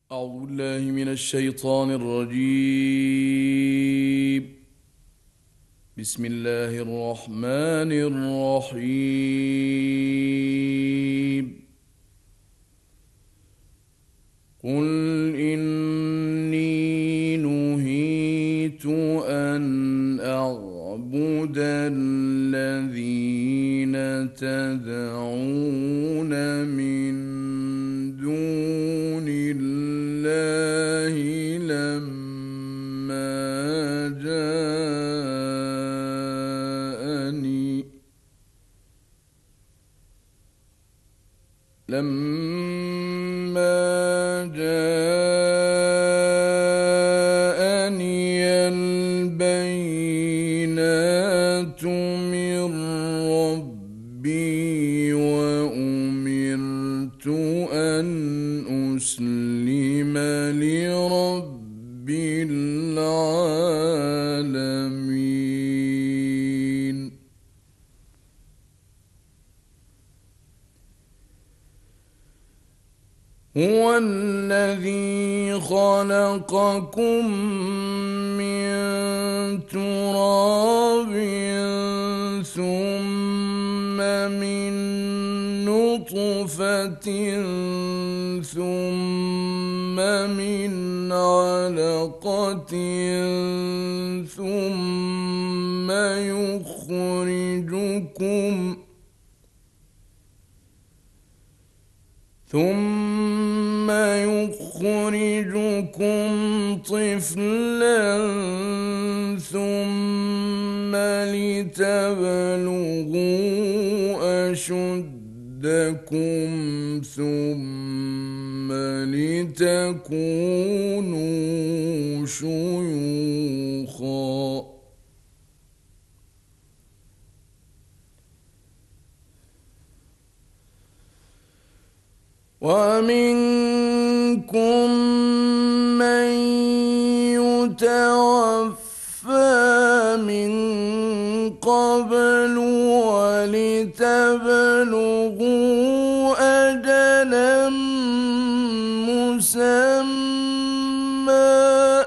أعوذ بالله من الشيطان الرجيم. بسم الله الرحمن الرحيم. قل إني نهيت أن أعبد الذين تدعون من دون الله لما جاءني البينات من ربي وأمرت أن أسلم لرب العالمين. هو الذي خلقكم من تراب ثم من نطفة ثم من علقة ثم يخرجكم طفلا ثم لتبلغوا أشدكم ثم لتكونوا شيوخا. ومنكم من يتوفى من قبل ولتبلغوا أجلا مسمى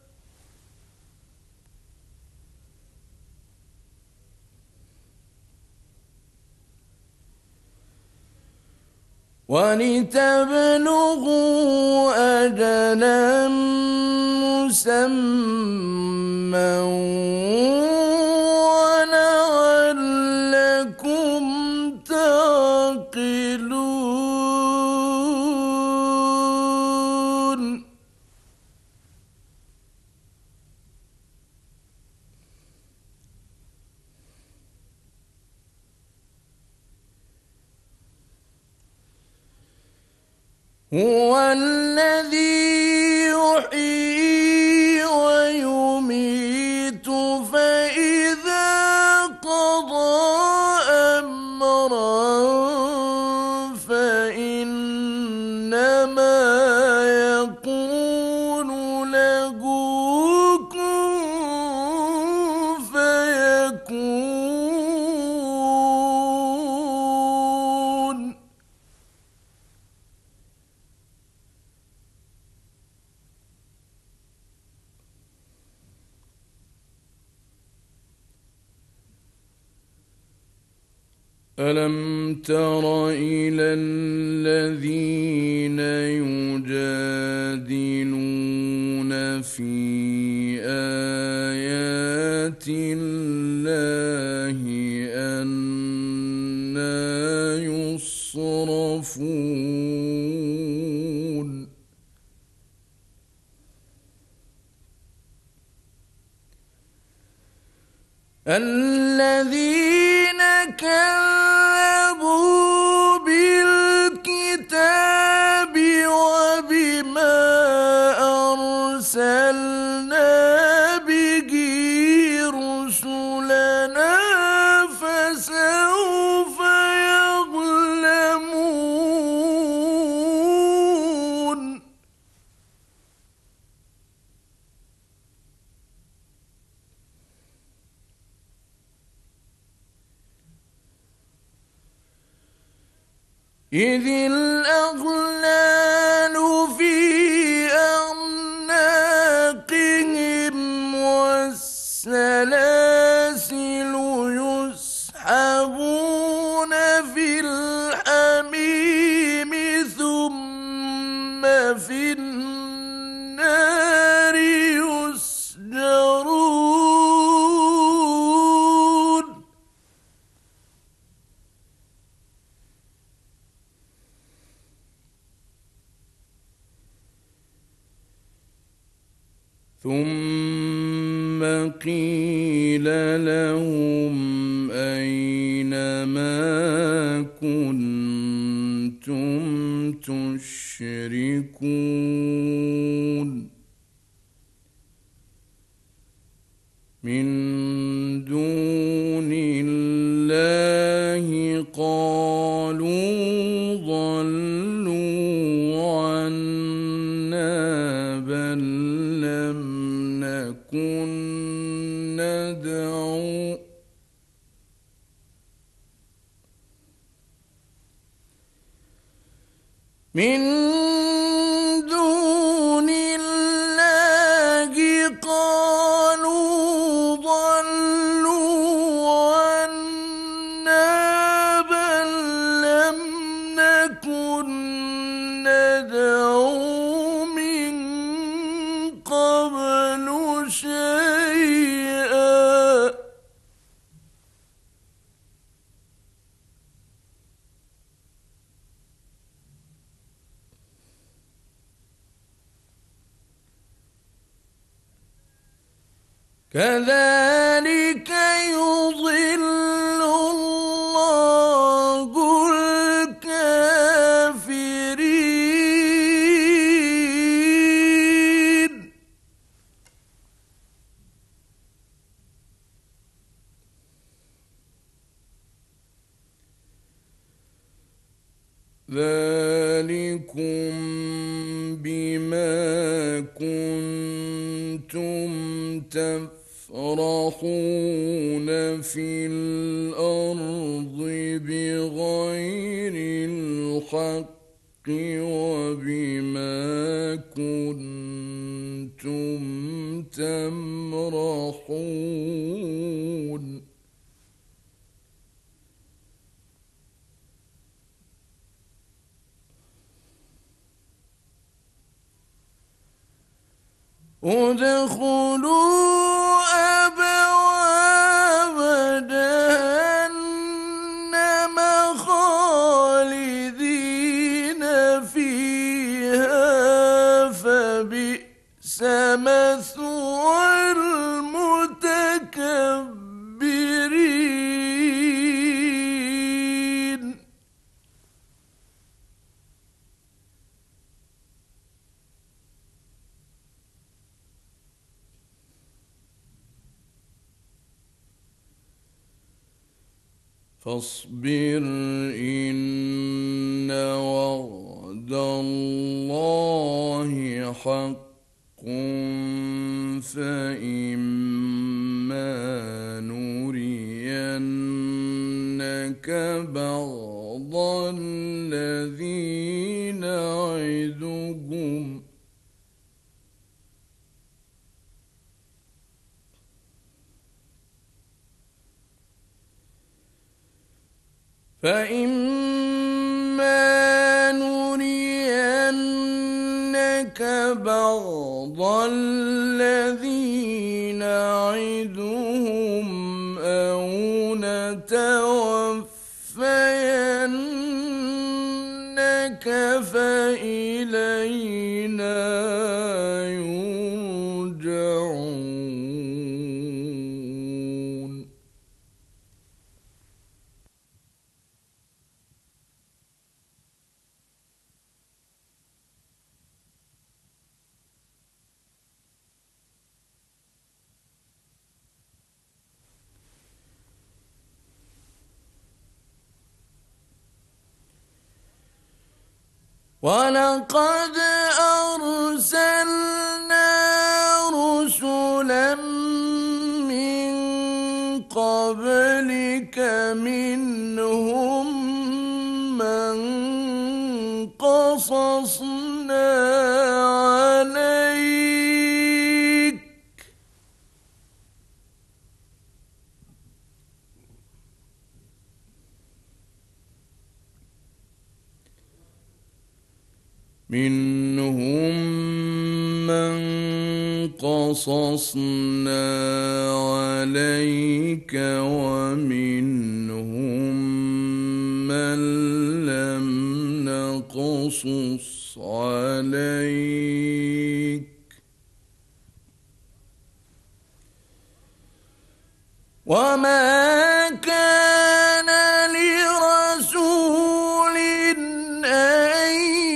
ولعلكم تعقلون. هو الذي يحيي ويميت فإذا قضى أمرا فإنما يقول له كن فيكون. ألم تر إلى الذين يجادلون في آيات الله أنى يصرفون. الذين كذبوا بالكتاب وبما أرسلنا به رسلنا فسوف يظلمون. إذ الأغلال في في النار يسجرون ثم قيل لهم أين ما كنتم تشركون من دون الله قالوا ضلوا عنا بل لم نكن ندعو من دون الله قالوا ضلوا عنا بل لم نكن ندعو من قبل شيئا كذلك يضل الله الكافرين ذلكم بما كنتم تفرحون في الأرض بغير الحق وبما كنتم تمرحون ادخلوا أبواب جهنم خالدين فيها فبئس مثوى المتكبرين فاصبر إن وعد الله حق فإما نرينك بعض الذي نعدهم فإما نرينك بعض الذي نعدهم أو نتوفينك فإلينا يرجعون ولقد أرسلنا رسلا من قبلك منهم من قصصنا عليك منهم من قصصنا عليك ومنهم من لم نقصص عليك وما كان لرسول أن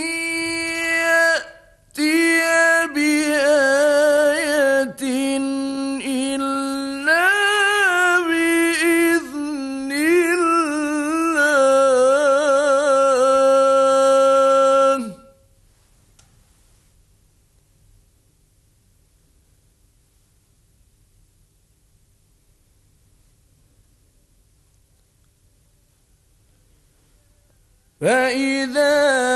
يأتي بآية إلا بإذن الله فإذا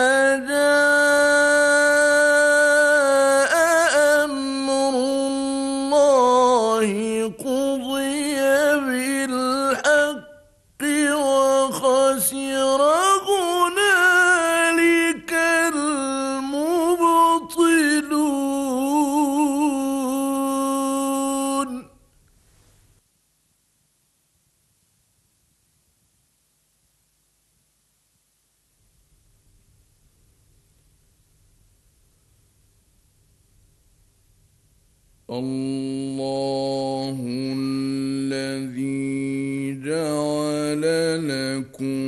جاء أمر الله قضي بالحق وخسر هنالك المبطلون الله الذي جعل لكم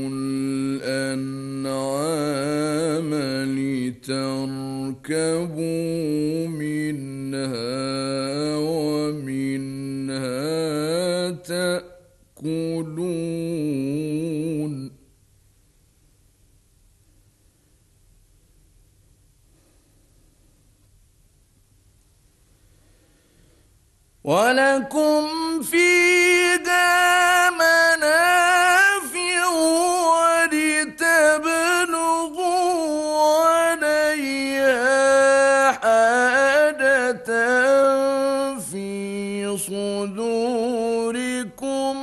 الأنعام لتركبوا منها ومنها تأكلون ولكم فيها منافع ولتبلغوا عليها حاجة في صدوركم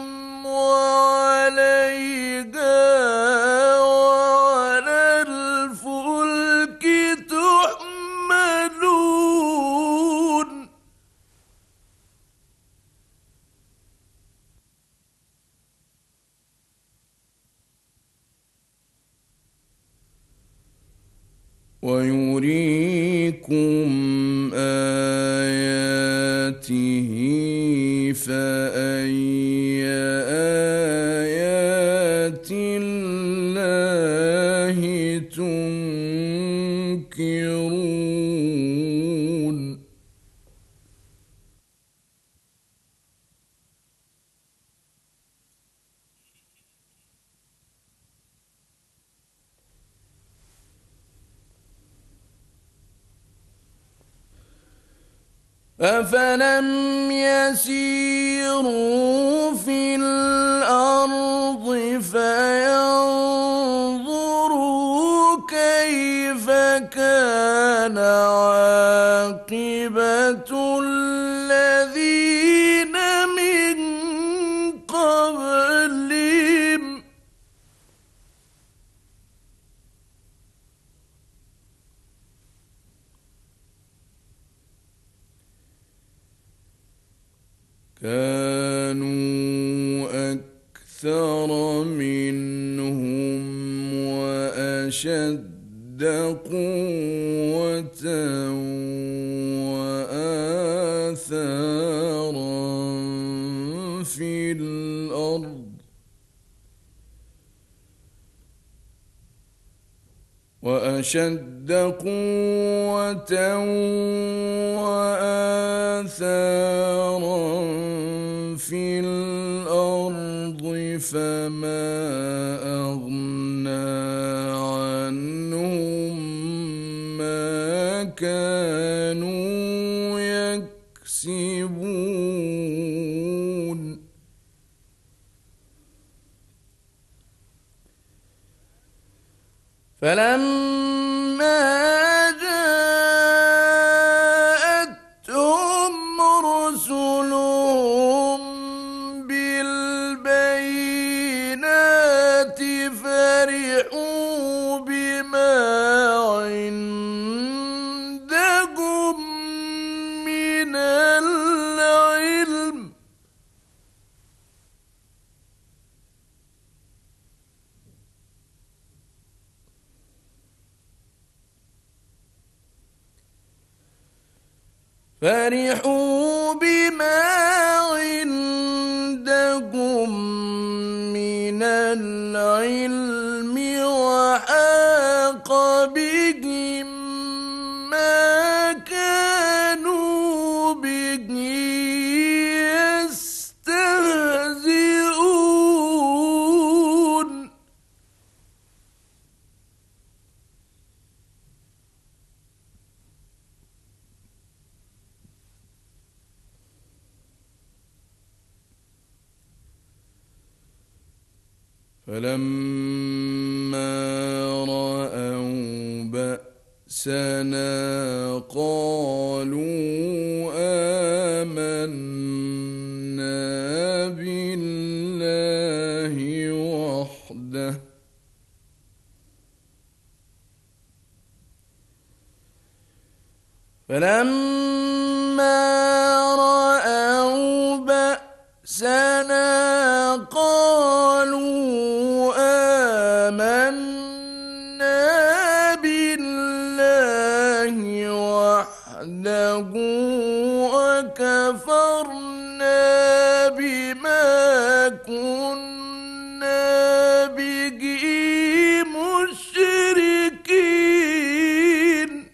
وعليها وعلى الفلك تحملون ويريكم آياته فأي آيات الله تنكرون أفلم يسيروا في الأرض فينظروا كيف كان عاقبة الذين من قبلهم كانوا أكثر منهم وأشد قوة وآثارا في الأرض وأشد قوة وآثارا في الأرض فما أغنى عنهم ما كانوا يكسبون فلما جاءتهم رسلهم بالبينات فرحوا بما عندهم فرحوا بما عندهم من العلم وحاق بهم ما كانوا به يستهزئون فلما رأوا بأسنا قالوا آمنا بالله وحده فلما رأوا بأسنا قالوا آمنا بالله وحده وكفرنا بما كنا به مشركين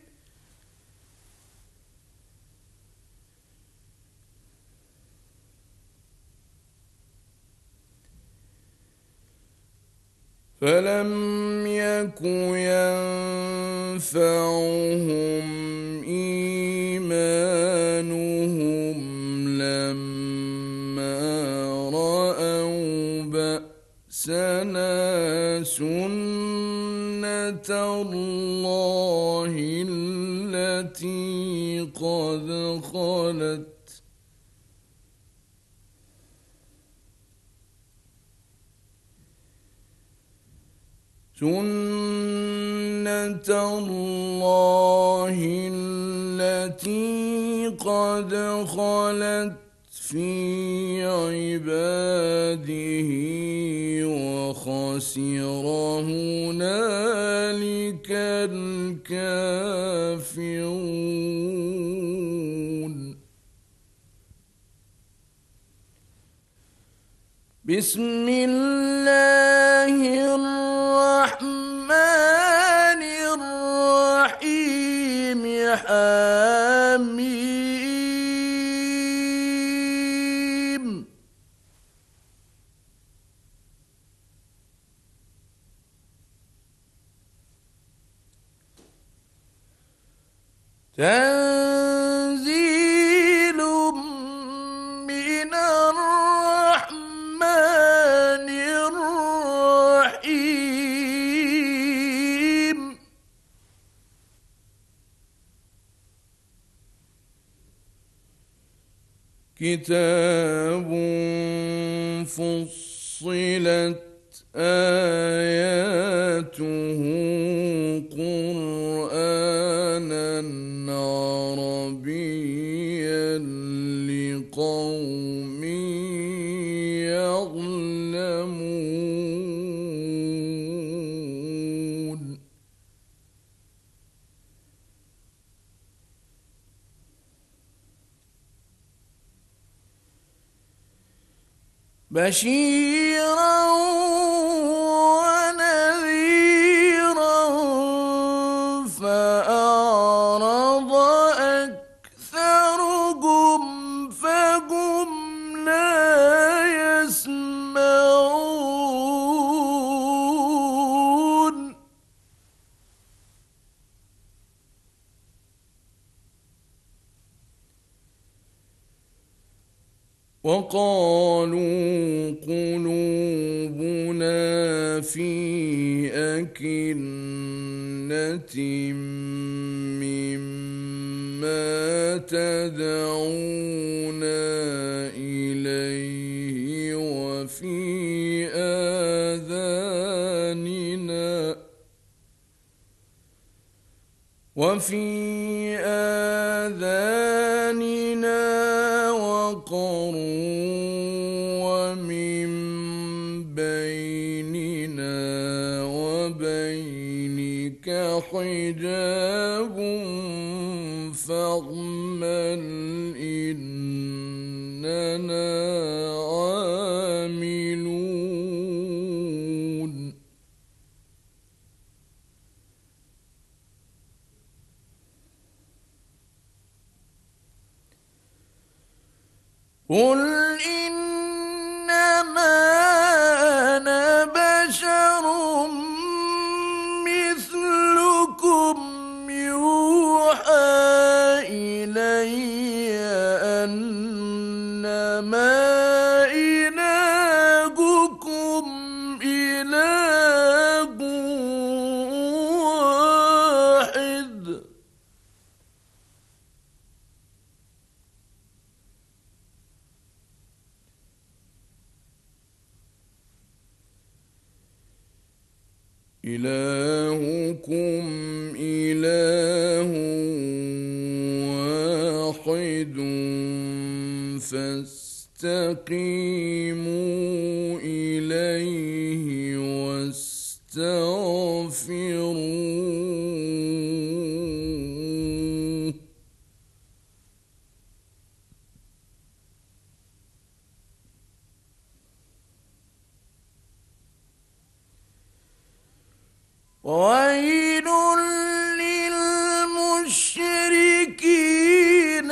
فلم يك ينفعهم إيمانهم لما رأوا بأسنا سنة الله التي قد خلت سنة الله التي قد خلت في عباده وخسر هنالك الكافرون بسم الله الرحمن الرحيم حميم تنزيل من الرحمن الرحيم كتاب فصلت آياته قرآنا عربيا لقوم يعلمون بشيرا ونذيرا فأعرض أكثرهم فهم لا يسمعون وقالوا قلوبنا في أكنة مما تدعونا إليه وفي آذاننا وقر ومن بيننا وبينك حجاب فاعمل إننا عاملون قل إنما أنا بشر مثلكم يوحى إلي أنما إلهكم إله واحد إلهكم إله واحد فاستقيموا إليه واستغفروه ويل للمشركين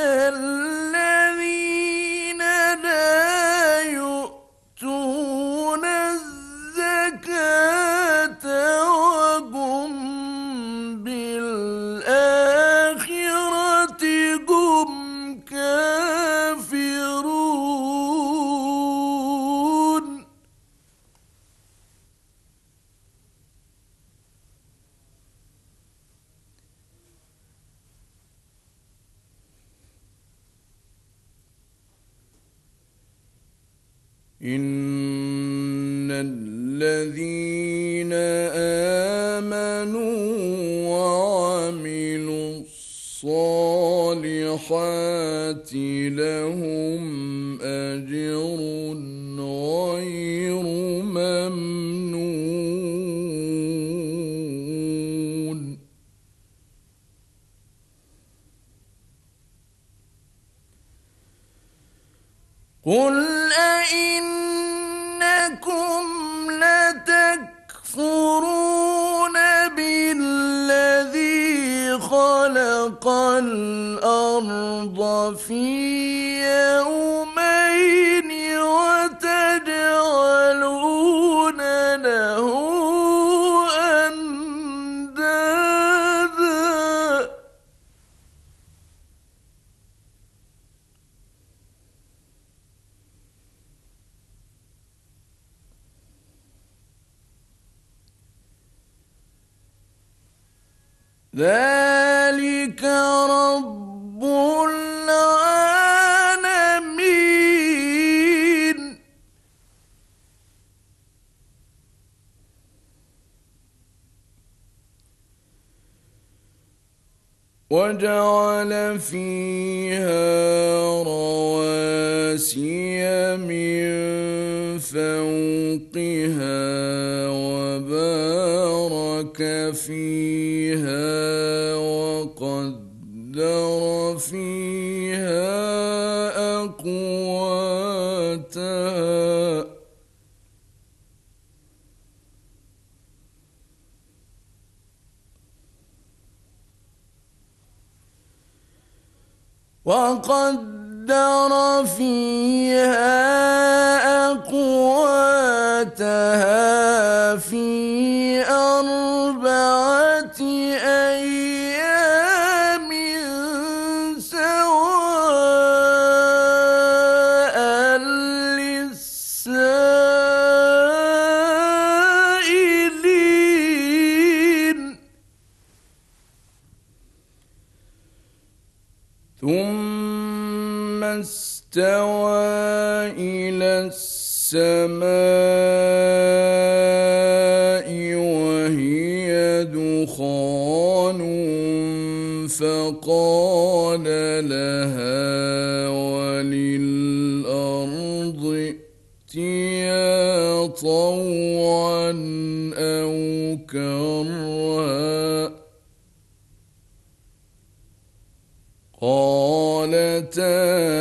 الذين لا يؤتون الزكاة وهم بالآخرة هم كافرون إن الذين آمنوا وعملوا الصالحات لهم أجر غير ممنون قل أئنكم لتكفرون بالذي خلق الأرض في يومين وتجعلون له أندادا ذلك رب العالمين وجعل فيها رواسي من فوقها وبارك فيها وقدر فيها أقواتها وقدر فيها أقواتها في 4 أيام سواء للسائلين ثم استوى إلى السماء وهي دخان فقال لها وللأرض ائتيا طوعا أو كرها قالتا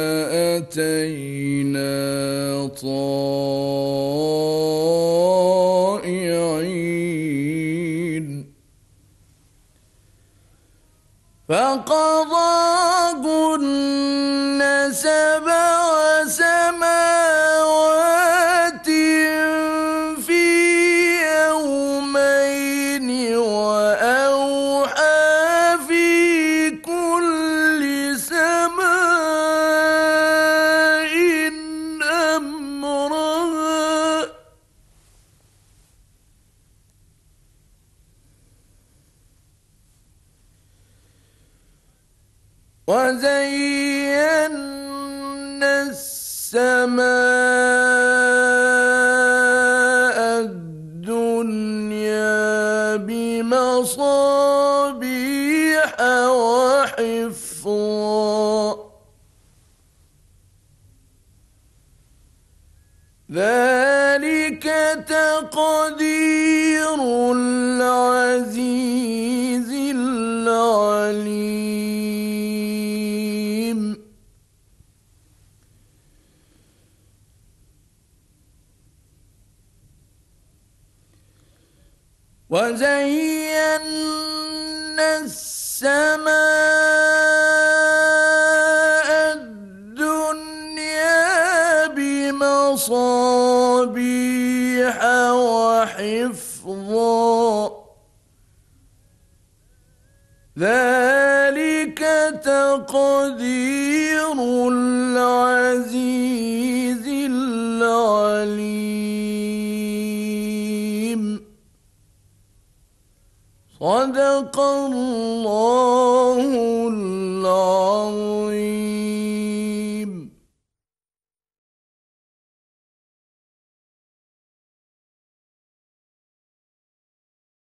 أتينا طائعين فقضاهن سبع سماوات في يومين وأوحى في كل سماء أمرها وزينا السماء الدنيا بمصابيح وحفظا ذلك تقدير العزيز العليم وزينا السماء الدنيا بمصابيح وحفظا ذلك تقدير العزيز العليم صدق الله العظيم.